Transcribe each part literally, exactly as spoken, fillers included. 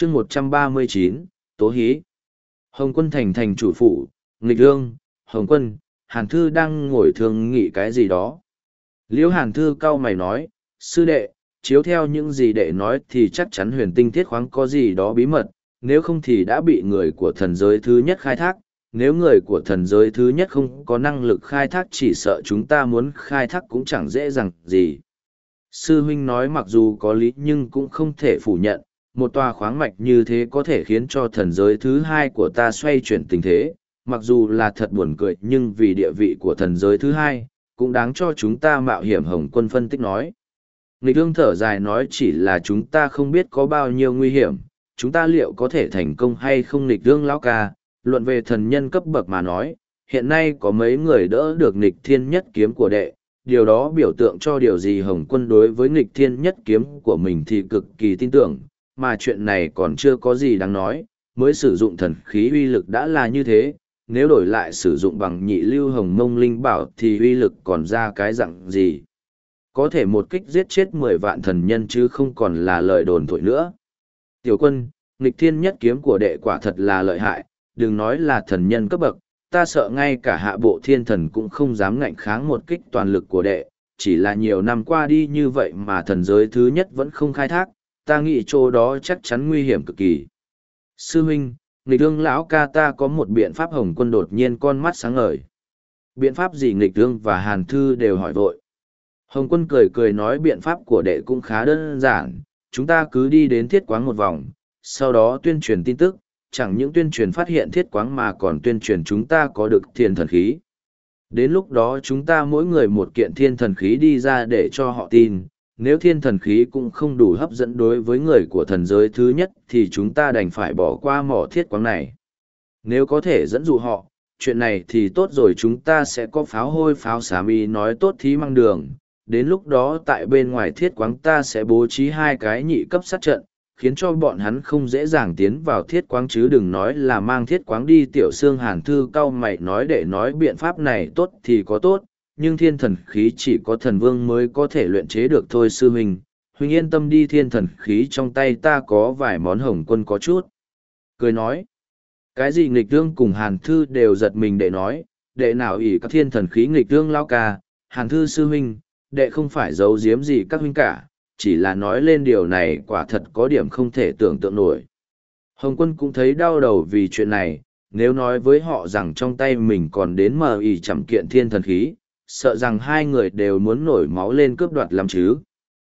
chương một trăm ba mươi chín, Tố Hí. Hồng Quân thành thành chủ phủ, nghịch ương, Hồng Quân, Hàn Thư đang ngồi thương nghị cái gì đó. Liễu Hàn Thư cau mày nói, sư đệ, chiếu theo những gì đệ nói thì chắc chắn huyền tinh thiết khoáng có gì đó bí mật, nếu không thì đã bị người của thần giới thứ nhất khai thác. Nếu người của thần giới thứ nhất không có năng lực khai thác chỉ sợ chúng ta muốn khai thác cũng chẳng dễ dàng gì. Sư huynh nói mặc dù có lý nhưng cũng không thể phủ nhận, một tòa khoáng mạch như thế có thể khiến cho thần giới thứ hai của ta xoay chuyển tình thế, mặc dù là thật buồn cười nhưng vì địa vị của thần giới thứ hai, cũng đáng cho chúng ta mạo hiểm. Hồng Quân phân tích nói. Nghịch ương thở dài nói chỉ là chúng ta không biết có bao nhiêu nguy hiểm, chúng ta liệu có thể thành công hay không. Nghịch ương lão ca, luận về thần nhân cấp bậc mà nói, hiện nay có mấy người đỡ được nghịch thiên nhất kiếm của đệ, điều đó biểu tượng cho điều gì. Hồng Quân đối với nghịch thiên nhất kiếm của mình thì cực kỳ tin tưởng, mà chuyện này còn chưa có gì đáng nói, mới sử dụng thần khí uy lực đã là như thế, nếu đổi lại sử dụng bằng nhị lưu hồng mông linh bảo thì uy lực còn ra cái dạng gì. Có thể một kích giết chết mười vạn thần nhân chứ không còn là lời đồn thổi nữa. Tiểu Quân, nghịch thiên nhất kiếm của đệ quả thật là lợi hại, đừng nói là thần nhân cấp bậc, ta sợ ngay cả hạ bộ thiên thần cũng không dám ngạnh kháng một kích toàn lực của đệ, chỉ là nhiều năm qua đi như vậy mà thần giới thứ nhất vẫn không khai thác, ta nghĩ chỗ đó chắc chắn nguy hiểm cực kỳ. Sư huynh, nghịch ương lão ca ta có một biện pháp. Hồng Quân đột nhiên con mắt sáng ngời. Biện pháp gì? Nghịch ương và Hàn Thư đều hỏi vội. Hồng Quân cười cười nói biện pháp của đệ cũng khá đơn giản, chúng ta cứ đi đến thiết quáng một vòng, sau đó tuyên truyền tin tức, chẳng những tuyên truyền phát hiện thiết quáng mà còn tuyên truyền chúng ta có được thiên thần khí. Đến lúc đó chúng ta mỗi người một kiện thiên thần khí đi ra để cho họ tin, nếu thiên thần khí cũng không đủ hấp dẫn đối với người của thần giới thứ nhất thì chúng ta đành phải bỏ qua mỏ thiết quáng này. Nếu có thể dẫn dụ họ, chuyện này thì tốt rồi, chúng ta sẽ có pháo hôi pháo xà mi nói tốt thí mang đường. Đến lúc đó tại bên ngoài thiết quáng ta sẽ bố trí hai cái nhị cấp sát trận, khiến cho bọn hắn không dễ dàng tiến vào thiết quáng, chứ đừng nói là mang thiết quáng đi. Tiểu Xương Hàn Thư cau mày nói để nói biện pháp này tốt thì có tốt, nhưng thiên thần khí chỉ có thần vương mới có thể luyện chế được thôi. Sư huynh, huynh yên tâm đi, thiên thần khí trong tay ta có vài món. Hồng Quân có chút cười nói. Cái gì? Nghịch ương cùng Hàn Thư đều giật mình để nói, đệ nào ỷ các thiên thần khí? Nghịch ương lao ca, Hàn Thư sư huynh, đệ không phải giấu giếm gì các huynh cả, chỉ là nói lên điều này quả thật có điểm không thể tưởng tượng nổi. Hồng Quân cũng thấy đau đầu vì chuyện này, nếu nói với họ rằng trong tay mình còn đến mờ ỉ chẩm kiện thiên thần khí, sợ rằng hai người đều muốn nổi máu lên cướp đoạt lắm chứ.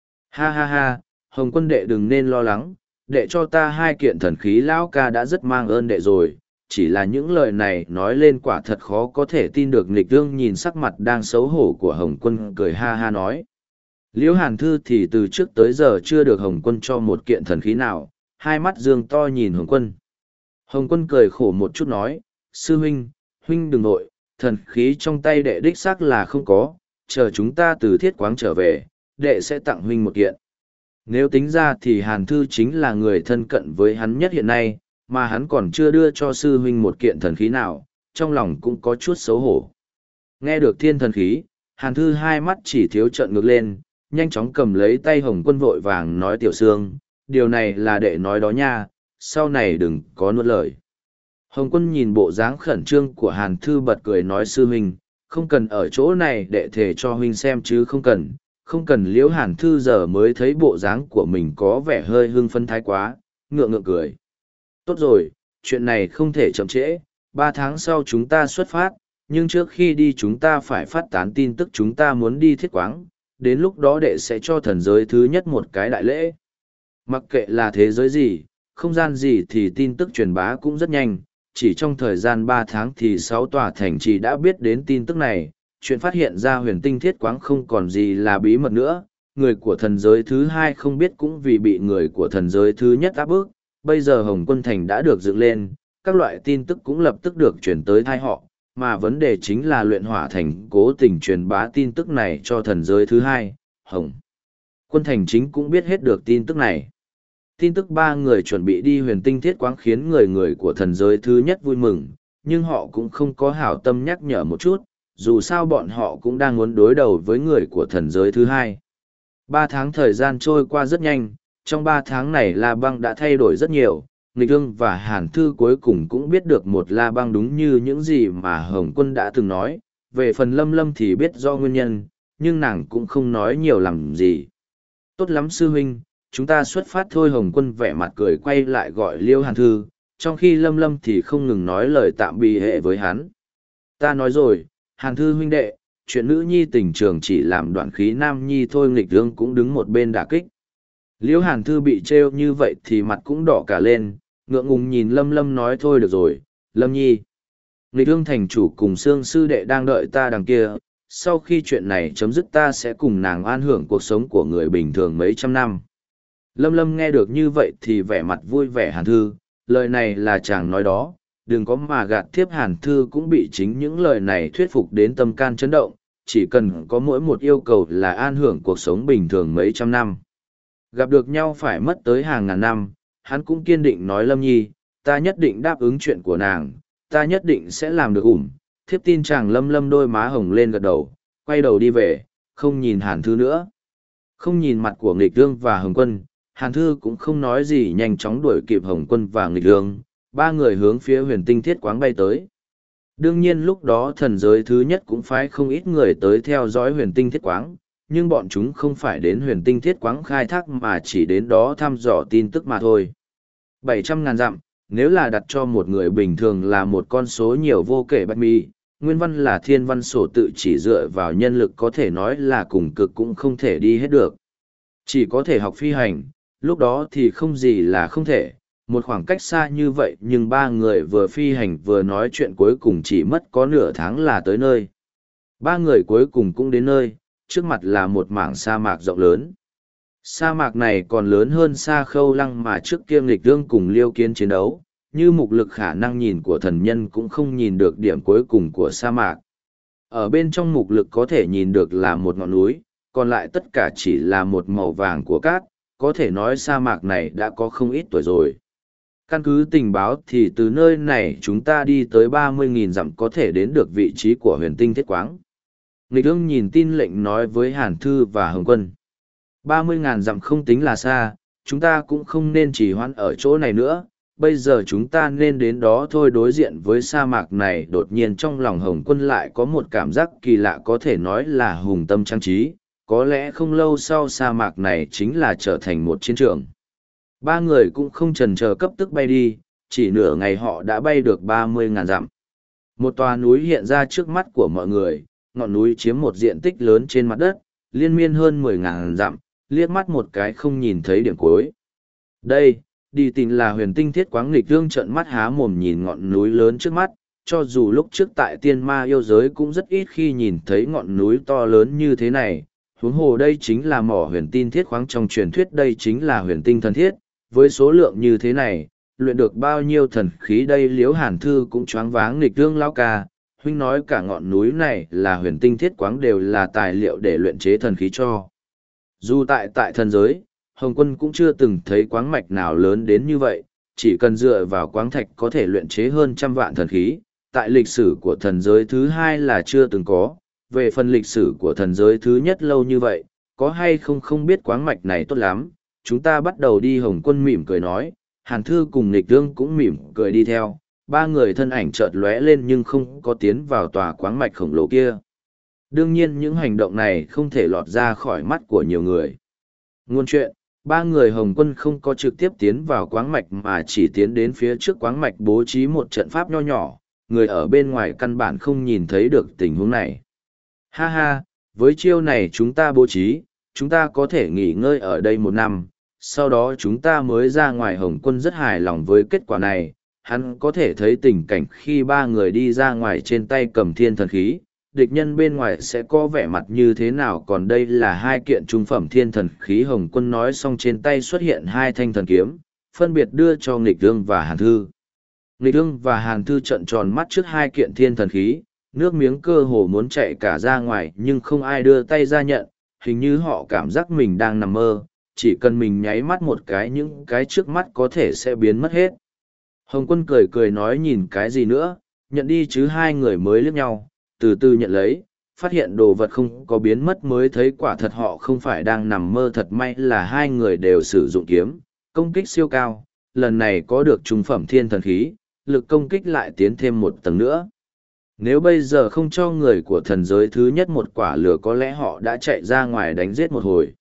Ha ha ha, Hồng Quân đệ đừng nên lo lắng, đệ cho ta hai kiện thần khí lão ca đã rất mang ơn đệ rồi, chỉ là những lời này nói lên quả thật khó có thể tin được. Nghịch ương nhìn sắc mặt đang xấu hổ của Hồng Quân cười ha ha nói. Liễu Hàn Thư thì từ trước tới giờ chưa được Hồng Quân cho một kiện thần khí nào, hai mắt dương to nhìn Hồng Quân. Hồng Quân cười khổ một chút nói, sư huynh, huynh đừng nội, thần khí trong tay đệ đích xác là không có, chờ chúng ta từ thiết quáng trở về, đệ sẽ tặng huynh một kiện. Nếu tính ra thì Hàn Thư chính là người thân cận với hắn nhất hiện nay, mà hắn còn chưa đưa cho sư huynh một kiện thần khí nào, trong lòng cũng có chút xấu hổ. Nghe được thiên thần khí, Hàn Thư hai mắt chỉ thiếu trợn ngược lên, nhanh chóng cầm lấy tay Hồng Quân vội vàng nói Tiểu Xương, điều này là đệ nói đó nha, sau này đừng có nuốt lời. Hồng Quân nhìn bộ dáng khẩn trương của Hàn Thư bật cười nói sư huynh, không cần ở chỗ này đệ thề cho huynh xem chứ không cần, không cần. Liễu Hàn Thư giờ mới thấy bộ dáng của mình có vẻ hơi hưng phấn thái quá, ngượng ngượng cười. Tốt rồi, chuyện này không thể chậm trễ, ba tháng sau chúng ta xuất phát, nhưng trước khi đi chúng ta phải phát tán tin tức chúng ta muốn đi thiết quáng, đến lúc đó đệ sẽ cho thần giới thứ nhất một cái đại lễ. Mặc kệ là thế giới gì, không gian gì thì tin tức truyền bá cũng rất nhanh, chỉ trong thời gian ba tháng thì sáu tòa thành trì đã biết đến tin tức này, chuyện phát hiện ra huyền tinh thiết quáng không còn gì là bí mật nữa, người của thần giới thứ hai không biết cũng vì bị người của thần giới thứ nhất áp bức. Bây giờ Hồng Quân Thành đã được dựng lên, các loại tin tức cũng lập tức được chuyển tới tai họ, mà vấn đề chính là luyện hỏa thành cố tình truyền bá tin tức này cho thần giới thứ hai. Hồng Quân Thành chính cũng biết hết được tin tức này. Tin tức ba người chuẩn bị đi huyền tinh thiết quáng khiến người người của thần giới thứ nhất vui mừng, nhưng họ cũng không có hảo tâm nhắc nhở một chút, dù sao bọn họ cũng đang muốn đối đầu với người của thần giới thứ hai. Ba tháng thời gian trôi qua rất nhanh, Trong ba tháng này La Băng đã thay đổi rất nhiều, Nghịch Ương và Hàn Thư cuối cùng cũng biết được một La Băng đúng như những gì mà Hồng Quân đã từng nói. Về phần Lâm Lâm thì biết do nguyên nhân, nhưng nàng cũng không nói nhiều làm gì. Tốt lắm sư huynh, chúng ta xuất phát thôi. Hồng Quân vẻ mặt cười quay lại gọi Liêu Hàn Thư, trong khi Lâm Lâm thì không ngừng nói lời tạm biệt hệ với hắn. Ta nói rồi, Hàn Thư huynh đệ, chuyện nữ nhi tình trường chỉ làm đoạn khí nam nhi thôi. Nghịch Ương cũng đứng một bên đả kích. Liễu Hàn Thư bị trêu như vậy thì mặt cũng đỏ cả lên, ngượng ngùng nhìn Lâm Lâm nói thôi được rồi, Lâm nhi. Nghịch Ương thành chủ cùng Sương sư đệ đang đợi ta đằng kia, sau khi chuyện này chấm dứt ta sẽ cùng nàng an hưởng cuộc sống của người bình thường mấy trăm năm. Lâm Lâm nghe được như vậy thì vẻ mặt vui vẻ. Hàn Thư, lời này là chàng nói đó, đừng có mà gạt thiếp. Hàn Thư cũng bị chính những lời này thuyết phục đến tâm can chấn động, chỉ cần có mỗi một yêu cầu là an hưởng cuộc sống bình thường mấy trăm năm. Gặp được nhau phải mất tới hàng ngàn năm, hắn cũng kiên định nói Lâm nhi, ta nhất định đáp ứng chuyện của nàng, ta nhất định sẽ làm được ủng. Thiếp tin chàng. Lâm Lâm đôi má hồng lên gật đầu, quay đầu đi về, không nhìn Hàn Thư nữa. Không nhìn mặt của Nghịch Ương và Hồng Quân, Hàn Thư cũng không nói gì, nhanh chóng đuổi kịp Hồng Quân và Nghịch Ương, ba người hướng phía Huyền Tinh Thiết Quáng bay tới. Đương nhiên lúc đó thần giới thứ nhất cũng phải không ít người tới theo dõi Huyền Tinh Thiết Quáng, nhưng bọn chúng không phải đến Huyền Tinh Thiết Quáng khai thác mà chỉ đến đó thăm dò tin tức mà thôi. Bảy trăm ngàn dặm, nếu là đặt cho một người bình thường là một con số nhiều vô kể bạch mi. Nguyên văn là thiên văn sổ tự, chỉ dựa vào nhân lực có thể nói là cùng cực cũng không thể đi hết được. Chỉ có thể học phi hành, lúc đó thì không gì là không thể. Một khoảng cách xa như vậy nhưng ba người vừa phi hành vừa nói chuyện cuối cùng chỉ mất có nửa tháng là tới nơi. Ba người cuối cùng cũng đến nơi, trước mặt là một mảng sa mạc rộng lớn. Sa mạc này còn lớn hơn Sa Khâu Lăng mà trước kia Nghịch Ương cùng Liêu Kiến chiến đấu, như mục lực khả năng nhìn của thần nhân cũng không nhìn được điểm cuối cùng của sa mạc. Ở bên trong mục lực có thể nhìn được là một ngọn núi, còn lại tất cả chỉ là một màu vàng của cát, có thể nói sa mạc này đã có không ít tuổi rồi. Căn cứ tình báo thì từ nơi này chúng ta đi tới ba mươi nghìn dặm có thể đến được vị trí của Huyền Tinh Thiết Quáng. Nghịch Ương nhìn tin lệnh nói với Hàn Thư và Hồng Quân. ba mươi ngàn dặm không tính là xa, chúng ta cũng không nên trì hoãn ở chỗ này nữa, bây giờ chúng ta nên đến đó thôi. Đối diện với sa mạc này đột nhiên trong lòng Hồng Quân lại có một cảm giác kỳ lạ, có thể nói là hùng tâm trang trí, có lẽ không lâu sau sa mạc này chính là trở thành một chiến trường. Ba người cũng không chần chờ cấp tức bay đi, chỉ nửa ngày họ đã bay được ba mươi ngàn dặm. Một tòa núi hiện ra trước mắt của mọi người, ngọn núi chiếm một diện tích lớn trên mặt đất, liên miên hơn mười ngàn dặm, liếc mắt một cái không nhìn thấy điểm cuối. Đây, đi tin là Huyền Tinh Thiết Quáng. Nghịch Ương trợn mắt há mồm nhìn ngọn núi lớn trước mắt, cho dù lúc trước tại tiên ma yêu giới cũng rất ít khi nhìn thấy ngọn núi to lớn như thế này. Huống hồ đây chính là mỏ Huyền Tinh Thiết Khoáng trong truyền thuyết, đây chính là huyền tinh thần thiết, với số lượng như thế này, luyện được bao nhiêu thần khí đây. Liễu Hàn Thư cũng choáng váng. Nghịch Ương lão ca, huynh nói cả ngọn núi này là Huyền Tinh Thiết Quáng đều là tài liệu để luyện chế thần khí cho. Dù tại tại thần giới, Hồng Quân cũng chưa từng thấy quáng mạch nào lớn đến như vậy, chỉ cần dựa vào quáng thạch có thể luyện chế hơn trăm vạn thần khí, tại lịch sử của thần giới thứ hai là chưa từng có. Về phần lịch sử của thần giới thứ nhất lâu như vậy, có hay không không biết. Quáng mạch này tốt lắm, chúng ta bắt đầu đi. Hồng Quân mỉm cười nói, Hàn Thư cùng Nghịch Ương cũng mỉm cười đi theo, ba người thân ảnh chợt lóe lên nhưng không có tiến vào tòa quáng mạch khổng lồ kia. Đương nhiên những hành động này không thể lọt ra khỏi mắt của nhiều người. Ngôn chuyện, ba người Hồng Quân không có trực tiếp tiến vào quáng mạch mà chỉ tiến đến phía trước quáng mạch bố trí một trận pháp nho nhỏ, người ở bên ngoài căn bản không nhìn thấy được tình huống này. Ha ha, với chiêu này chúng ta bố trí, chúng ta có thể nghỉ ngơi ở đây một năm, sau đó chúng ta mới ra ngoài. Hồng Quân rất hài lòng với kết quả này, hắn có thể thấy tình cảnh khi ba người đi ra ngoài trên tay cầm thiên thần khí, địch nhân bên ngoài sẽ có vẻ mặt như thế nào, còn đây là hai kiện trung phẩm thiên thần khí. Hồng Quân nói xong trên tay xuất hiện hai thanh thần kiếm, phân biệt đưa cho Nghịch Ương và Hàn Thư. Nghịch Ương và Hàn Thư trợn tròn mắt trước hai kiện thiên thần khí, nước miếng cơ hồ muốn chạy cả ra ngoài nhưng không ai đưa tay ra nhận, hình như họ cảm giác mình đang nằm mơ, chỉ cần mình nháy mắt một cái những cái trước mắt có thể sẽ biến mất hết. Hồng Quân cười cười nói nhìn cái gì nữa, nhận đi chứ. Hai người mới liếc nhau, từ từ nhận lấy, phát hiện đồ vật không có biến mất mới thấy quả thật họ không phải đang nằm mơ. Thật may là hai người đều sử dụng kiếm, công kích siêu cao, lần này có được trung phẩm thiên thần khí, lực công kích lại tiến thêm một tầng nữa. Nếu bây giờ không cho người của thần giới thứ nhất một quả lửa có lẽ họ đã chạy ra ngoài đánh giết một hồi.